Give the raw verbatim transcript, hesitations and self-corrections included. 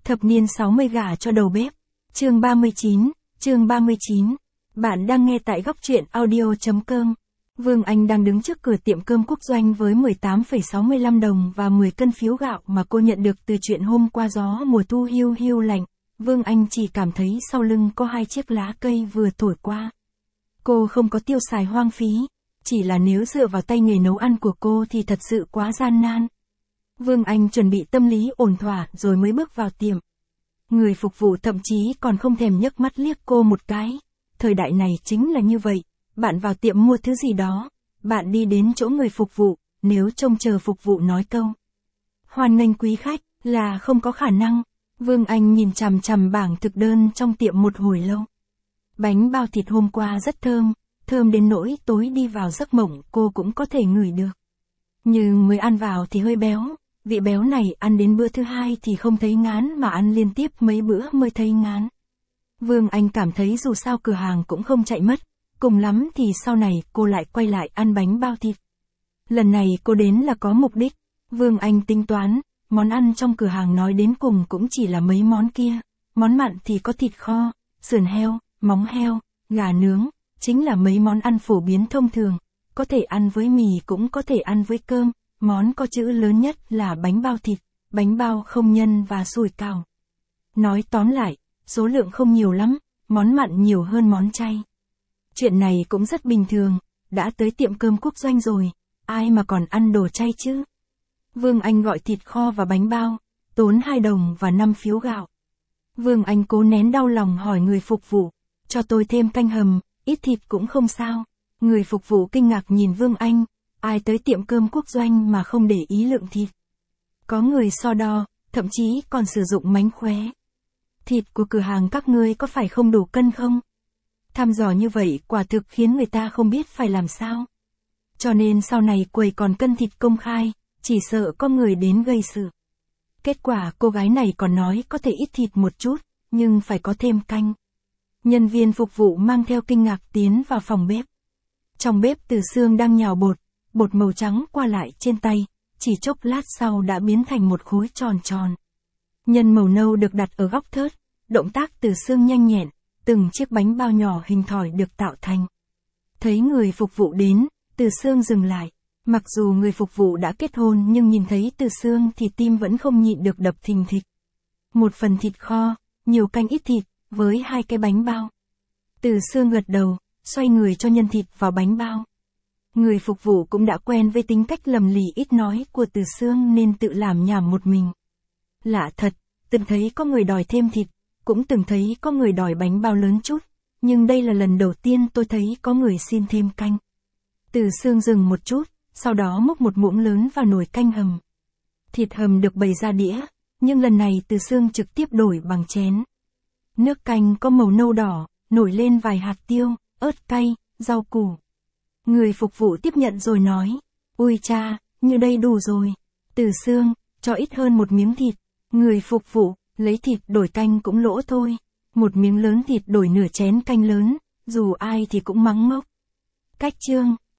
Thập niên sáu mươi gả cho đầu bếp. Chương ba mươi chín, chương ba mươi chín. Bạn đang nghe tại góc truyện audio.com. Vương Anh đang đứng trước cửa tiệm cơm quốc doanh với mười tám phẩy sáu mươi lăm đồng và mười cân phiếu gạo mà cô nhận được từ chuyện hôm qua gió mùa thu hiu hiu lạnh. Vương Anh chỉ cảm thấy sau lưng có hai chiếc lá cây vừa thổi qua. Cô không có tiêu xài hoang phí, chỉ là nếu dựa vào tay nghề nấu ăn của cô thì thật sự quá gian nan. Vương Anh chuẩn bị tâm lý ổn thỏa rồi mới bước vào tiệm. Người phục vụ thậm chí còn không thèm nhấc mắt liếc cô một cái. Thời đại này chính là như vậy, bạn vào tiệm mua thứ gì đó, bạn đi đến chỗ người phục vụ, nếu trông chờ phục vụ nói câu hoan nghênh quý khách, là không có khả năng. Vương Anh nhìn chằm chằm bảng thực đơn trong tiệm một hồi lâu. Bánh bao thịt hôm qua rất thơm, thơm đến nỗi tối đi vào giấc mộng cô cũng có thể ngửi được. Nhưng mới ăn vào thì hơi béo, vị béo này ăn đến bữa thứ hai thì không thấy ngán mà ăn liên tiếp mấy bữa mới thấy ngán. Vương Anh cảm thấy dù sao cửa hàng cũng không chạy mất, cùng lắm thì sau này cô lại quay lại ăn bánh bao thịt. Lần này cô đến là có mục đích. Vương Anh tính toán, món ăn trong cửa hàng nói đến cùng cũng chỉ là mấy món kia. Món mặn thì có thịt kho, sườn heo, móng heo, gà nướng, chính là mấy món ăn phổ biến thông thường, có thể ăn với mì cũng có thể ăn với cơm. Món có chữ lớn nhất là bánh bao thịt, bánh bao không nhân và sủi cảo. Nói tóm lại, số lượng không nhiều lắm, món mặn nhiều hơn món chay. Chuyện này cũng rất bình thường, đã tới tiệm cơm quốc doanh rồi, ai mà còn ăn đồ chay chứ. Vương Anh gọi thịt kho và bánh bao, tốn hai đồng và năm phiếu gạo. Vương Anh cố nén đau lòng hỏi người phục vụ, cho tôi thêm canh hầm, ít thịt cũng không sao. Người phục vụ kinh ngạc nhìn Vương Anh, ai tới tiệm cơm quốc doanh mà không để ý lượng thịt. Có người so đo, thậm chí còn sử dụng mánh khóe. Thịt của cửa hàng các ngươi có phải không đủ cân không? Thăm dò như vậy quả thực khiến người ta không biết phải làm sao. Cho nên sau này quầy còn cân thịt công khai, chỉ sợ có người đến gây sự. Kết quả cô gái này còn nói có thể ít thịt một chút, nhưng phải có thêm canh. Nhân viên phục vụ mang theo kinh ngạc tiến vào phòng bếp. Trong bếp Từ Sương đang nhào bột, bột màu trắng qua lại trên tay, chỉ chốc lát sau đã biến thành một khối tròn tròn. Nhân màu nâu được đặt ở góc thớt, động tác Từ Sương nhanh nhẹn, từng chiếc bánh bao nhỏ hình thỏi được tạo thành. Thấy người phục vụ đến, Từ Sương dừng lại. Mặc dù người phục vụ đã kết hôn nhưng nhìn thấy Từ Sương thì tim vẫn không nhịn được đập thình thịch. Một phần thịt kho, nhiều canh ít thịt, với hai cái bánh bao. Từ Sương gật đầu, xoay người cho nhân thịt vào bánh bao. Người phục vụ cũng đã quen với tính cách lầm lì ít nói của Từ Sương nên tự làm nhảm một mình. Lạ thật, từng thấy có người đòi thêm thịt, cũng từng thấy có người đòi bánh bao lớn chút, nhưng đây là lần đầu tiên tôi thấy có người xin thêm canh. Từ Sương dừng một chút, sau đó múc một muỗng lớn vào nồi canh hầm. Thịt hầm được bày ra đĩa, nhưng lần này Từ Sương trực tiếp đổi bằng chén. Nước canh có màu nâu đỏ, nổi lên vài hạt tiêu, ớt cay, rau củ. Người phục vụ tiếp nhận rồi nói, ui cha, như đây đủ rồi. Từ Sương, cho ít hơn một miếng thịt. Người phục vụ, lấy thịt đổi canh cũng lỗ thôi. Một miếng lớn thịt đổi nửa chén canh lớn, dù ai thì cũng mắng ngốc. Cách chương.